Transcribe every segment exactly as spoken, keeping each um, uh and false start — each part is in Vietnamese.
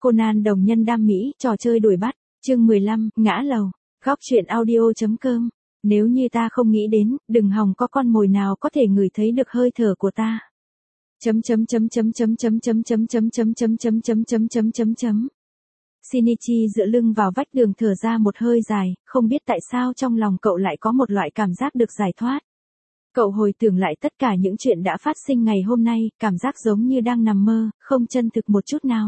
Conan đồng nhân đam mỹ, trò chơi đuổi bắt, chương mười lăm, ngã lầu, góc truyện audio.com. Nếu như ta không nghĩ đến, đừng hòng có con mồi nào có thể ngửi thấy được hơi thở của ta. Chấm chấm chấm chấm chấm chấm chấm chấm chấm chấm chấm chấm chấm chấm chấm chấm chấm. Shinichi dựa lưng vào vách đường thở ra một hơi dài, không biết tại sao trong lòng cậu lại có một loại cảm giác được giải thoát. Cậu hồi tưởng lại tất cả những chuyện đã phát sinh ngày hôm nay, cảm giác giống như đang nằm mơ, không chân thực một chút nào.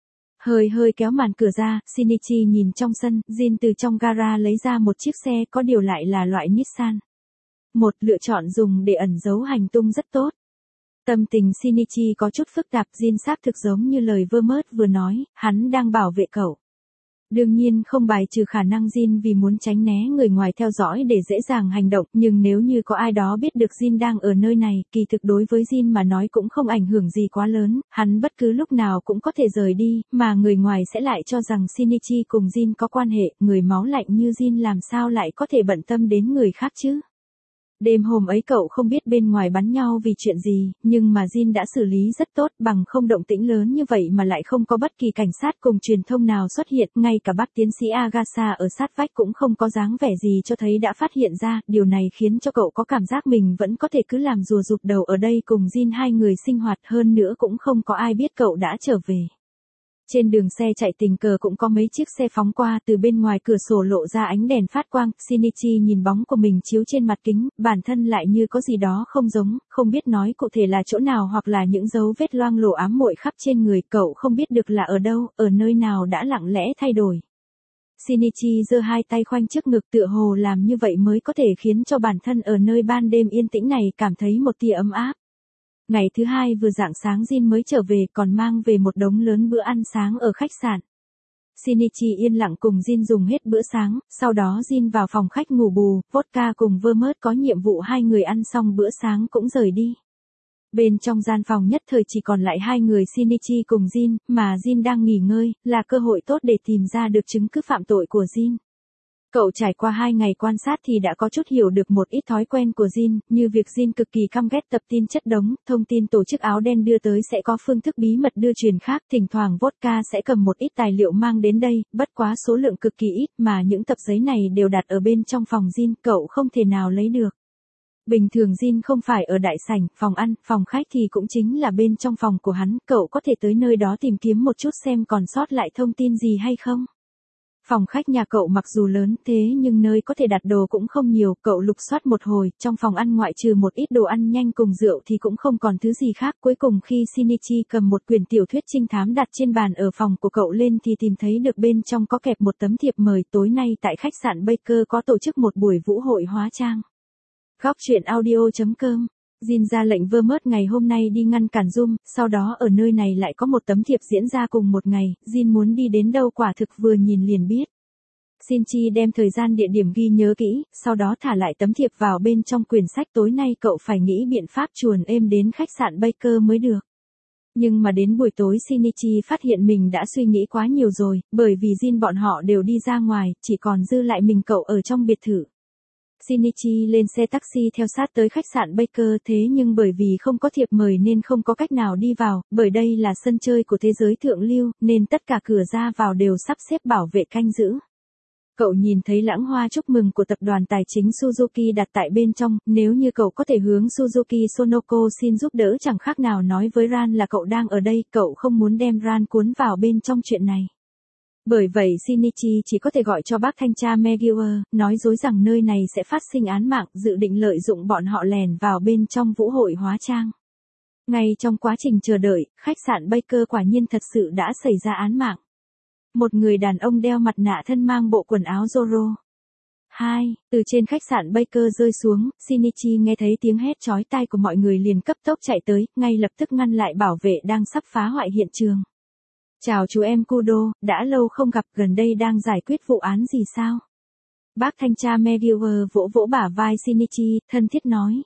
Hơi hơi kéo màn cửa ra, Shinichi nhìn trong sân, Jin từ trong gara lấy ra một chiếc xe có điều lại là loại Nissan. Một lựa chọn dùng để ẩn giấu hành tung rất tốt. Tâm tình Shinichi có chút phức tạp, Jin xác thực giống như lời Vermont vừa nói, hắn đang bảo vệ cậu. Đương nhiên không bài trừ khả năng Jin vì muốn tránh né người ngoài theo dõi để dễ dàng hành động, nhưng nếu như có ai đó biết được Jin đang ở nơi này, kỳ thực đối với Jin mà nói cũng không ảnh hưởng gì quá lớn, hắn bất cứ lúc nào cũng có thể rời đi, mà người ngoài sẽ lại cho rằng Shinichi cùng Jin có quan hệ, người máu lạnh như Jin làm sao lại có thể bận tâm đến người khác chứ. Đêm hôm ấy cậu không biết bên ngoài bắn nhau vì chuyện gì, nhưng mà Jin đã xử lý rất tốt, bằng không động tĩnh lớn như vậy mà lại không có bất kỳ cảnh sát cùng truyền thông nào xuất hiện, ngay cả bác tiến sĩ Agasha ở sát vách cũng không có dáng vẻ gì cho thấy đã phát hiện ra, điều này khiến cho cậu có cảm giác mình vẫn có thể cứ làm rùa rụt đầu ở đây cùng Jin hai người sinh hoạt, hơn nữa cũng không có ai biết cậu đã trở về. Trên đường xe chạy tình cờ cũng có mấy chiếc xe phóng qua, từ bên ngoài cửa sổ lộ ra ánh đèn phát quang, Shinichi nhìn bóng của mình chiếu trên mặt kính, bản thân lại như có gì đó không giống, không biết nói cụ thể là chỗ nào hoặc là những dấu vết loang lổ ám muội khắp trên người, cậu không biết được là ở đâu, ở nơi nào đã lặng lẽ thay đổi. Shinichi giơ hai tay khoanh trước ngực, tựa hồ làm như vậy mới có thể khiến cho bản thân ở nơi ban đêm yên tĩnh này cảm thấy một tia ấm áp. Ngày thứ hai vừa rạng sáng Jin mới trở về, còn mang về một đống lớn bữa ăn sáng ở khách sạn. Shinichi yên lặng cùng Jin dùng hết bữa sáng, sau đó Jin vào phòng khách ngủ bù, Vodka cùng Vermont có nhiệm vụ hai người ăn xong bữa sáng cũng rời đi. Bên trong gian phòng nhất thời chỉ còn lại hai người Shinichi cùng Jin, mà Jin đang nghỉ ngơi, là cơ hội tốt để tìm ra được chứng cứ phạm tội của Jin. Cậu trải qua hai ngày quan sát thì đã có chút hiểu được một ít thói quen của Jin, như việc Jin cực kỳ căm ghét tập tin chất đống, thông tin tổ chức áo đen đưa tới sẽ có phương thức bí mật đưa truyền khác, thỉnh thoảng Vodka sẽ cầm một ít tài liệu mang đến đây, bất quá số lượng cực kỳ ít, mà những tập giấy này đều đặt ở bên trong phòng Jin, cậu không thể nào lấy được. Bình thường Jin không phải ở đại sảnh, phòng ăn, phòng khách thì cũng chính là bên trong phòng của hắn, cậu có thể tới nơi đó tìm kiếm một chút xem còn sót lại thông tin gì hay không. Phòng khách nhà cậu mặc dù lớn thế nhưng nơi có thể đặt đồ cũng không nhiều, cậu lục soát một hồi, trong phòng ăn ngoại trừ một ít đồ ăn nhanh cùng rượu thì cũng không còn thứ gì khác. Cuối cùng khi Shinichi cầm một quyển tiểu thuyết trinh thám đặt trên bàn ở phòng của cậu lên thì tìm thấy được bên trong có kẹp một tấm thiệp mời, tối nay tại khách sạn Baker có tổ chức một buổi vũ hội hóa trang. Góc truyện audio.com. Jin ra lệnh Vermont ngày hôm nay đi ngăn cản Zoom, sau đó ở nơi này lại có một tấm thiệp diễn ra cùng một ngày, Jin muốn đi đến đâu quả thực vừa nhìn liền biết. Shinichi đem thời gian địa điểm ghi nhớ kỹ, sau đó thả lại tấm thiệp vào bên trong quyển sách, tối nay cậu phải nghĩ biện pháp chuồn êm đến khách sạn Baker mới được. Nhưng mà đến buổi tối Shinichi phát hiện mình đã suy nghĩ quá nhiều rồi, bởi vì Jin bọn họ đều đi ra ngoài, chỉ còn dư lại mình cậu ở trong biệt thự. Shinichi lên xe taxi theo sát tới khách sạn Baker, thế nhưng bởi vì không có thiệp mời nên không có cách nào đi vào, bởi đây là sân chơi của thế giới thượng lưu, nên tất cả cửa ra vào đều sắp xếp bảo vệ canh giữ. Cậu nhìn thấy lãng hoa chúc mừng của tập đoàn tài chính Suzuki đặt tại bên trong, nếu như cậu có thể hướng Suzuki Sonoko xin giúp đỡ chẳng khác nào nói với Ran là cậu đang ở đây, cậu không muốn đem Ran cuốn vào bên trong chuyện này. Bởi vậy Shinichi chỉ có thể gọi cho bác thanh tra Megier, nói dối rằng nơi này sẽ phát sinh án mạng, dự định lợi dụng bọn họ lèn vào bên trong vũ hội hóa trang. Ngay trong quá trình chờ đợi, khách sạn Baker quả nhiên thật sự đã xảy ra án mạng. Một người đàn ông đeo mặt nạ thân mang bộ quần áo Zorro. Hai, từ trên khách sạn Baker rơi xuống, Shinichi nghe thấy tiếng hét chói tai của mọi người liền cấp tốc chạy tới, ngay lập tức ngăn lại bảo vệ đang sắp phá hoại hiện trường. Chào chú em Kudo, đã lâu không gặp, gần đây đang giải quyết vụ án gì sao? Bác thanh tra Megier vỗ vỗ bả vai Shinichi, thân thiết nói.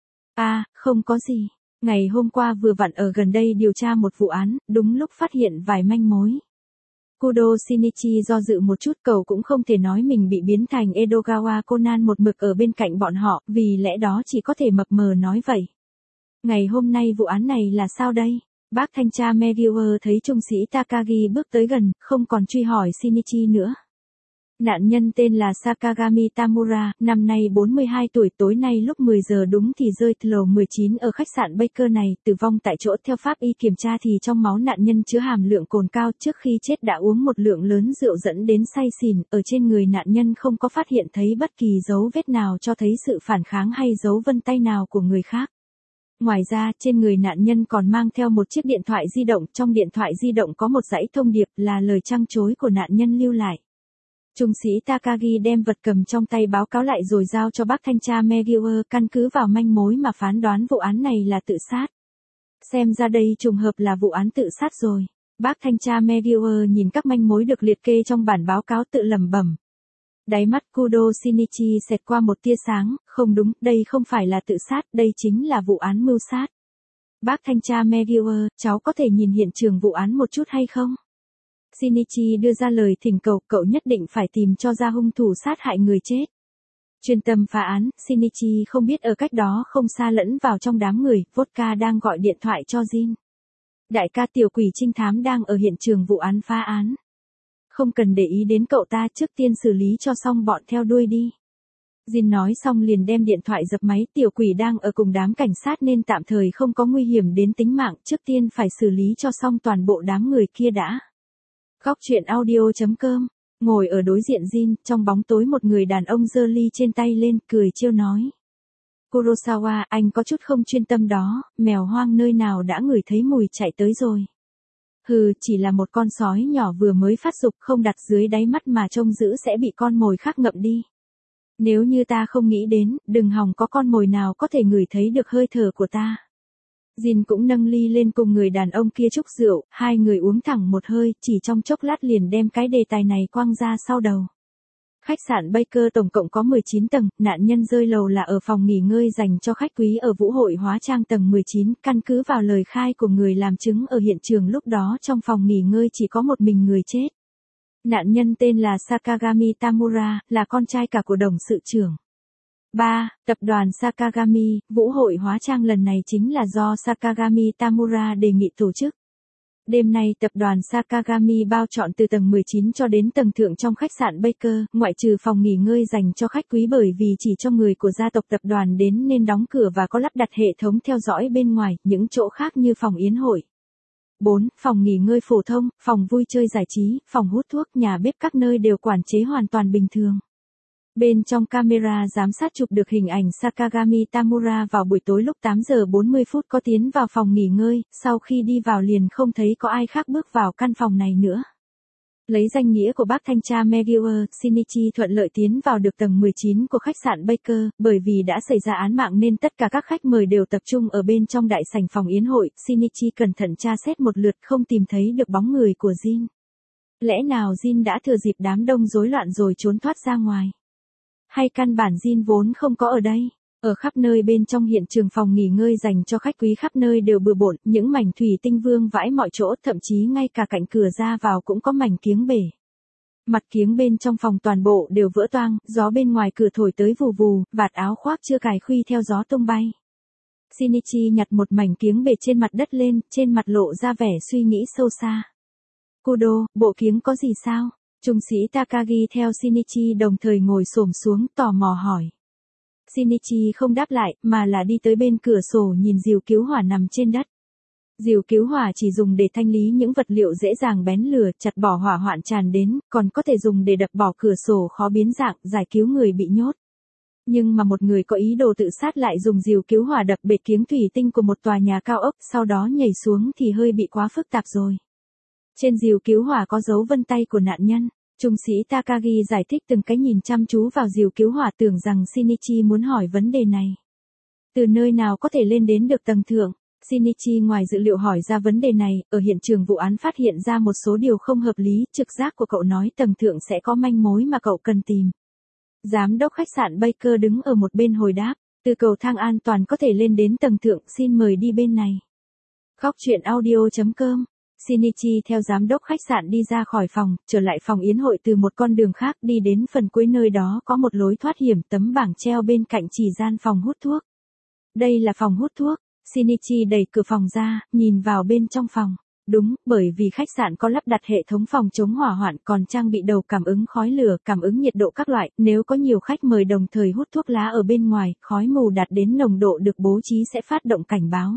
À, không có gì. Ngày hôm qua vừa vặn ở gần đây điều tra một vụ án, đúng lúc phát hiện vài manh mối. Kudo Shinichi do dự một chút, cậu cũng không thể nói mình bị biến thành Edogawa Conan một mực ở bên cạnh bọn họ, vì lẽ đó chỉ có thể mập mờ nói vậy. Ngày hôm nay vụ án này là sao đây? Bác thanh tra Megiwer thấy trung sĩ Takagi bước tới gần, không còn truy hỏi Shinichi nữa. Nạn nhân tên là Sakagami Tamura, năm nay bốn mươi hai tuổi, tối nay lúc mười giờ đúng thì rơi lầu mười chín ở khách sạn Baker này, tử vong tại chỗ. Theo pháp y kiểm tra thì trong máu nạn nhân chứa hàm lượng cồn cao, trước khi chết đã uống một lượng lớn rượu dẫn đến say xỉn. Ở trên người nạn nhân không có phát hiện thấy bất kỳ dấu vết nào cho thấy sự phản kháng hay dấu vân tay nào của người khác. Ngoài ra, trên người nạn nhân còn mang theo một chiếc điện thoại di động, trong điện thoại di động có một dãy thông điệp là lời trăng trối của nạn nhân lưu lại. Trung sĩ Takagi đem vật cầm trong tay báo cáo lại rồi giao cho bác thanh tra Megiwer, căn cứ vào manh mối mà phán đoán vụ án này là tự sát. Xem ra đây trùng hợp là vụ án tự sát rồi. Bác thanh tra Megiwer nhìn các manh mối được liệt kê trong bản báo cáo tự lẩm bẩm. Đáy mắt Kudo Shinichi xẹt qua một tia sáng, không đúng, đây không phải là tự sát, đây chính là vụ án mưu sát. Bác thanh tra Megiwer, cháu có thể nhìn hiện trường vụ án một chút hay không? Shinichi đưa ra lời thỉnh cầu, cậu nhất định phải tìm cho ra hung thủ sát hại người chết. Chuyên tâm phá án, Shinichi không biết ở cách đó không xa lẫn vào trong đám người, Vodka đang gọi điện thoại cho Jin. Đại ca, tiểu quỷ trinh thám đang ở hiện trường vụ án phá án. Không cần để ý đến cậu ta, trước tiên xử lý cho xong bọn theo đuôi đi. Jin nói xong liền đem điện thoại dập máy, tiểu quỷ đang ở cùng đám cảnh sát nên tạm thời không có nguy hiểm đến tính mạng, trước tiên phải xử lý cho xong toàn bộ đám người kia đã. Góc truyện audio chấm com, ngồi ở đối diện Jin, trong bóng tối một người đàn ông giơ ly trên tay lên, cười trêu nói. Kurosawa, anh có chút không chuyên tâm đó, mèo hoang nơi nào đã ngửi thấy mùi chạy tới rồi. Hừ, chỉ là một con sói nhỏ vừa mới phát dục, không đặt dưới đáy mắt mà trông giữ sẽ bị con mồi khác ngậm đi. Nếu như ta không nghĩ đến, đừng hòng có con mồi nào có thể ngửi thấy được hơi thở của ta. Jin cũng nâng ly lên cùng người đàn ông kia chúc rượu, hai người uống thẳng một hơi, chỉ trong chốc lát liền đem cái đề tài này quăng ra sau đầu. Khách sạn Baker tổng cộng có mười chín tầng, nạn nhân rơi lầu là ở phòng nghỉ ngơi dành cho khách quý ở Vũ Hội Hóa Trang tầng mười chín, căn cứ vào lời khai của người làm chứng ở hiện trường lúc đó trong phòng nghỉ ngơi chỉ có một mình người chết. Nạn nhân tên là Sakagami Tamura, là con trai cả của đồng sự trưởng. ba. Tập đoàn Sakagami, Vũ Hội Hóa Trang lần này chính là do Sakagami Tamura đề nghị tổ chức. Đêm nay tập đoàn Sakagami bao trọn từ tầng mười chín cho đến tầng thượng trong khách sạn Baker, ngoại trừ phòng nghỉ ngơi dành cho khách quý bởi vì chỉ cho người của gia tộc tập đoàn đến nên đóng cửa và có lắp đặt hệ thống theo dõi bên ngoài, những chỗ khác như phòng yến hội. bốn. Phòng nghỉ ngơi phổ thông, phòng vui chơi giải trí, phòng hút thuốc, nhà bếp các nơi đều quản chế hoàn toàn bình thường. Bên trong camera giám sát chụp được hình ảnh Sakagami Tamura vào buổi tối lúc tám giờ bốn mươi phút có tiến vào phòng nghỉ ngơi, sau khi đi vào liền không thấy có ai khác bước vào căn phòng này nữa. Lấy danh nghĩa của bác thanh tra Megiwer, Shinichi thuận lợi tiến vào được tầng mười chín của khách sạn Baker, bởi vì đã xảy ra án mạng nên tất cả các khách mời đều tập trung ở bên trong đại sảnh phòng yến hội, Shinichi cẩn thận tra xét một lượt không tìm thấy được bóng người của Jin. Lẽ nào Jin đã thừa dịp đám đông rối loạn rồi trốn thoát ra ngoài? Hay căn bản Jin vốn không có ở đây? Ở khắp nơi bên trong hiện trường phòng nghỉ ngơi dành cho khách quý khắp nơi đều bừa bộn, những mảnh thủy tinh vương vãi mọi chỗ, thậm chí ngay cả cạnh cửa ra vào cũng có mảnh kiếng bể. Mặt kiếng bên trong phòng toàn bộ đều vỡ toang, gió bên ngoài cửa thổi tới vù vù, vạt áo khoác chưa cài khuy theo gió tung bay. Shinichi nhặt một mảnh kiếng bể trên mặt đất lên, trên mặt lộ ra vẻ suy nghĩ sâu xa. Kudo, bộ kiếng có gì sao? Trung sĩ Takagi theo Shinichi đồng thời ngồi xổm xuống tò mò hỏi. Shinichi không đáp lại, mà là đi tới bên cửa sổ nhìn diều cứu hỏa nằm trên đất. Diều cứu hỏa chỉ dùng để thanh lý những vật liệu dễ dàng bén lửa, chặt bỏ hỏa hoạn tràn đến, còn có thể dùng để đập bỏ cửa sổ khó biến dạng, giải cứu người bị nhốt. Nhưng mà một người có ý đồ tự sát lại dùng diều cứu hỏa đập bể kiếng thủy tinh của một tòa nhà cao ốc, sau đó nhảy xuống thì hơi bị quá phức tạp rồi. Trên diều cứu hỏa có dấu vân tay của nạn nhân. Trung sĩ Takagi giải thích từng cái nhìn chăm chú vào diều cứu hỏa tưởng rằng Shinichi muốn hỏi vấn đề này. Từ nơi nào có thể lên đến được tầng thượng? Shinichi ngoài dự liệu hỏi ra vấn đề này, ở hiện trường vụ án phát hiện ra một số điều không hợp lý, trực giác của cậu nói tầng thượng sẽ có manh mối mà cậu cần tìm. Giám đốc khách sạn Baker đứng ở một bên hồi đáp, từ cầu thang an toàn có thể lên đến tầng thượng, xin mời đi bên này. Góc truyện audio chấm com. Shinichi theo giám đốc khách sạn đi ra khỏi phòng, trở lại phòng yến hội từ một con đường khác đi đến phần cuối nơi đó có một lối thoát hiểm, tấm bảng treo bên cạnh chỉ gian phòng hút thuốc. Đây là phòng hút thuốc. Shinichi đẩy cửa phòng ra, nhìn vào bên trong phòng. Đúng, bởi vì khách sạn có lắp đặt hệ thống phòng chống hỏa hoạn còn trang bị đầu cảm ứng khói lửa, cảm ứng nhiệt độ các loại, nếu có nhiều khách mời đồng thời hút thuốc lá ở bên ngoài, khói mù đạt đến nồng độ được bố trí sẽ phát động cảnh báo.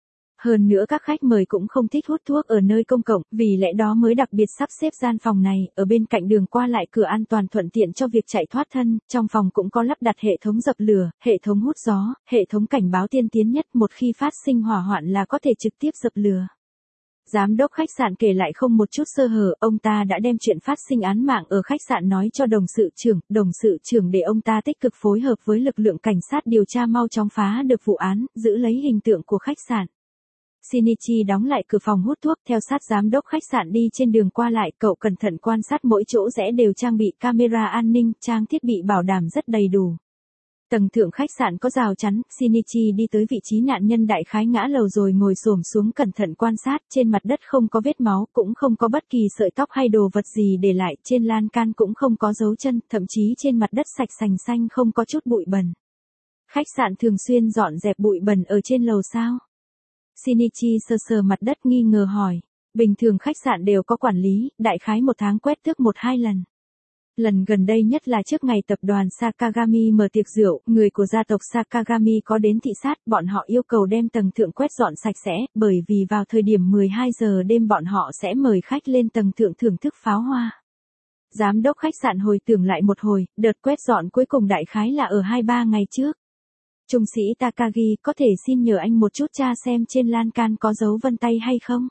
Hơn nữa các khách mời cũng không thích hút thuốc ở nơi công cộng, vì lẽ đó mới đặc biệt sắp xếp gian phòng này, ở bên cạnh đường qua lại cửa an toàn thuận tiện cho việc chạy thoát thân, trong phòng cũng có lắp đặt hệ thống dập lửa, hệ thống hút gió, hệ thống cảnh báo tiên tiến nhất, một khi phát sinh hỏa hoạn là có thể trực tiếp dập lửa. Giám đốc khách sạn kể lại không một chút sơ hở, ông ta đã đem chuyện phát sinh án mạng ở khách sạn nói cho đồng sự trưởng, đồng sự trưởng để ông ta tích cực phối hợp với lực lượng cảnh sát điều tra mau chóng phá được vụ án, giữ lấy hình tượng của khách sạn. Shinichi đóng lại cửa phòng hút thuốc, theo sát giám đốc khách sạn đi trên đường qua lại, cậu cẩn thận quan sát mỗi chỗ rẽ đều trang bị camera an ninh, trang thiết bị bảo đảm rất đầy đủ. Tầng thượng khách sạn có rào chắn, Shinichi đi tới vị trí nạn nhân đại khái ngã lầu rồi ngồi xổm xuống cẩn thận quan sát, trên mặt đất không có vết máu, cũng không có bất kỳ sợi tóc hay đồ vật gì để lại, trên lan can cũng không có dấu chân, thậm chí trên mặt đất sạch sành xanh không có chút bụi bẩn. Khách sạn thường xuyên dọn dẹp bụi bẩn ở trên lầu sao? Shinichi sờ sờ mặt đất nghi ngờ hỏi. Bình thường khách sạn đều có quản lý, đại khái một tháng quét tước một hai lần. Lần gần đây nhất là trước ngày tập đoàn Sakagami mở tiệc rượu, người của gia tộc Sakagami có đến thị sát, bọn họ yêu cầu đem tầng thượng quét dọn sạch sẽ, bởi vì vào thời điểm mười hai giờ đêm bọn họ sẽ mời khách lên tầng thượng thưởng thức pháo hoa. Giám đốc khách sạn hồi tưởng lại một hồi, đợt quét dọn cuối cùng đại khái là ở hai ba ngày trước. Trung sĩ Takagi, có thể xin nhờ anh một chút tra xem trên lan can có dấu vân tay hay không?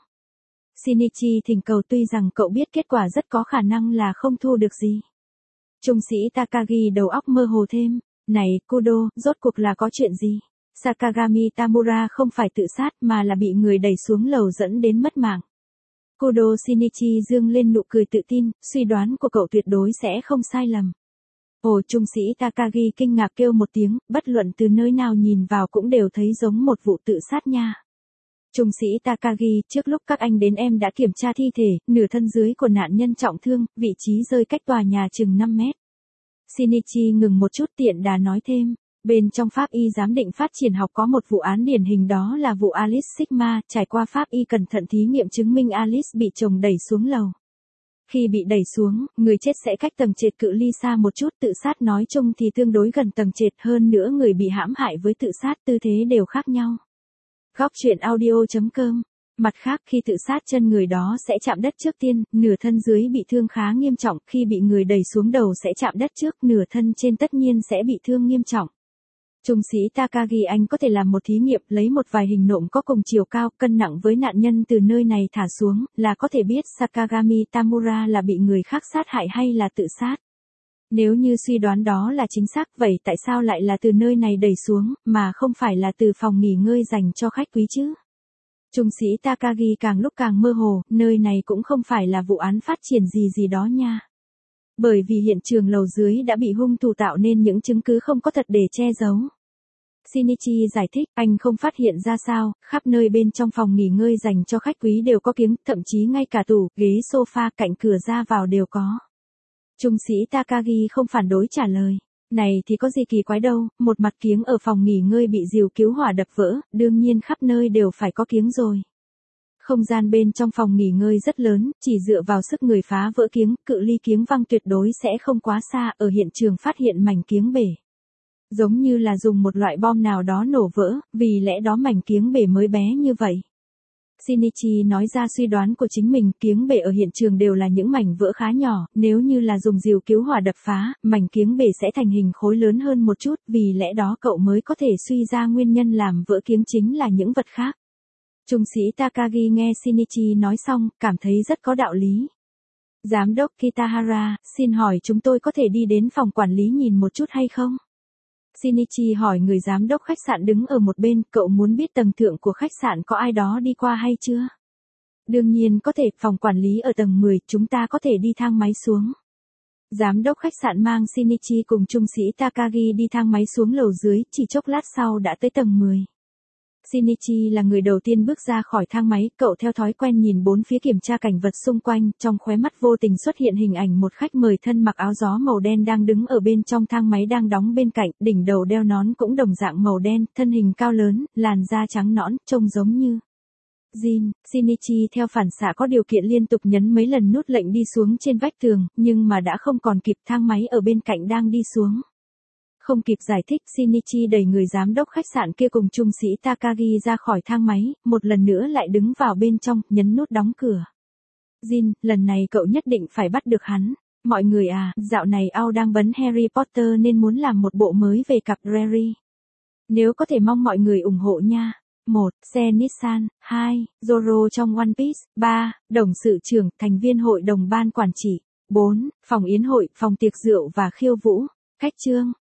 Shinichi thỉnh cầu, tuy rằng cậu biết kết quả rất có khả năng là không thu được gì. Trung sĩ Takagi đầu óc mơ hồ thêm. Này, Kudo, rốt cuộc là có chuyện gì? Sakagami Tamura không phải tự sát mà là bị người đẩy xuống lầu dẫn đến mất mạng. Kudo Shinichi dương lên nụ cười tự tin, suy đoán của cậu tuyệt đối sẽ không sai lầm. Ồ, trung sĩ Takagi kinh ngạc kêu một tiếng, bất luận từ nơi nào nhìn vào cũng đều thấy giống một vụ tự sát nha. Trung sĩ Takagi, trước lúc các anh đến em đã kiểm tra thi thể, nửa thân dưới của nạn nhân trọng thương, vị trí rơi cách tòa nhà chừng năm mét. Shinichi ngừng một chút tiện đà nói thêm, bên trong pháp y giám định phát triển học có một vụ án điển hình, đó là vụ Alice Sigma, trải qua pháp y cẩn thận thí nghiệm chứng minh Alice bị chồng đẩy xuống lầu. Khi bị đẩy xuống, người chết sẽ cách tầng trệt cự ly xa một chút, tự sát nói chung thì tương đối gần tầng trệt, hơn nữa người bị hãm hại với tự sát tư thế đều khác nhau. Góc truyện audio chấm com. Mặt khác, khi tự sát chân người đó sẽ chạm đất trước tiên, nửa thân dưới bị thương khá nghiêm trọng, khi bị người đẩy xuống đầu sẽ chạm đất trước, nửa thân trên tất nhiên sẽ bị thương nghiêm trọng. Trung sĩ Takagi, anh có thể làm một thí nghiệm, lấy một vài hình nộm có cùng chiều cao, cân nặng với nạn nhân từ nơi này thả xuống, là có thể biết Sakagami Tamura là bị người khác sát hại hay là tự sát. Nếu như suy đoán đó là chính xác, vậy tại sao lại là từ nơi này đẩy xuống, mà không phải là từ phòng nghỉ ngơi dành cho khách quý chứ? Trung sĩ Takagi càng lúc càng mơ hồ, nơi này cũng không phải là vụ án phát triển gì gì đó nha. Bởi vì hiện trường lầu dưới đã bị hung thủ tạo nên những chứng cứ không có thật để che giấu. Shinichi giải thích, anh không phát hiện ra sao, khắp nơi bên trong phòng nghỉ ngơi dành cho khách quý đều có kiếng, thậm chí ngay cả tủ, ghế sofa cạnh cửa ra vào đều có. Trung sĩ Takagi không phản đối trả lời. Này thì có gì kỳ quái đâu, một mặt kiếng ở phòng nghỉ ngơi bị rìu cứu hỏa đập vỡ, đương nhiên khắp nơi đều phải có kiếng rồi. Không gian bên trong phòng nghỉ ngơi rất lớn, chỉ dựa vào sức người phá vỡ kiếng, cự ly kiếng văng tuyệt đối sẽ không quá xa, ở hiện trường phát hiện mảnh kiếng bể. Giống như là dùng một loại bom nào đó nổ vỡ, vì lẽ đó mảnh kiếng bể mới bé như vậy. Shinichi nói ra suy đoán của chính mình, kiếng bể ở hiện trường đều là những mảnh vỡ khá nhỏ, nếu như là dùng rìu cứu hỏa đập phá, mảnh kiếng bể sẽ thành hình khối lớn hơn một chút, vì lẽ đó cậu mới có thể suy ra nguyên nhân làm vỡ kiếng chính là những vật khác. Trung sĩ Takagi nghe Shinichi nói xong, cảm thấy rất có đạo lý. Giám đốc Kitahara, xin hỏi chúng tôi có thể đi đến phòng quản lý nhìn một chút hay không? Shinichi hỏi người giám đốc khách sạn đứng ở một bên, cậu muốn biết tầng thượng của khách sạn có ai đó đi qua hay chưa? Đương nhiên có thể, phòng quản lý ở tầng mười, chúng ta có thể đi thang máy xuống. Giám đốc khách sạn mang Shinichi cùng trung sĩ Takagi đi thang máy xuống lầu dưới, chỉ chốc lát sau đã tới tầng mười. Shinichi là người đầu tiên bước ra khỏi thang máy, cậu theo thói quen nhìn bốn phía kiểm tra cảnh vật xung quanh, trong khóe mắt vô tình xuất hiện hình ảnh một khách mời thân mặc áo gió màu đen đang đứng ở bên trong thang máy đang đóng bên cạnh, đỉnh đầu đeo nón cũng đồng dạng màu đen, thân hình cao lớn, làn da trắng nõn, trông giống như Jin. Shinichi theo phản xạ có điều kiện liên tục nhấn mấy lần nút lệnh đi xuống trên vách tường, nhưng mà đã không còn kịp, thang máy ở bên cạnh đang đi xuống. Không kịp giải thích, Shinichi đẩy người giám đốc khách sạn kia cùng trung sĩ Takagi ra khỏi thang máy, một lần nữa lại đứng vào bên trong, nhấn nút đóng cửa. Jin, lần này cậu nhất định phải bắt được hắn. Mọi người à, dạo này Ao đang bấn Harry Potter nên muốn làm một bộ mới về cặp Rary. Nếu có thể mong mọi người ủng hộ nha. một. Xe Nissan. hai. Zoro trong One Piece. ba. Đồng sự trưởng, thành viên hội đồng ban quản trị. bốn. Phòng yến hội, phòng tiệc rượu và khiêu vũ. Cách chương.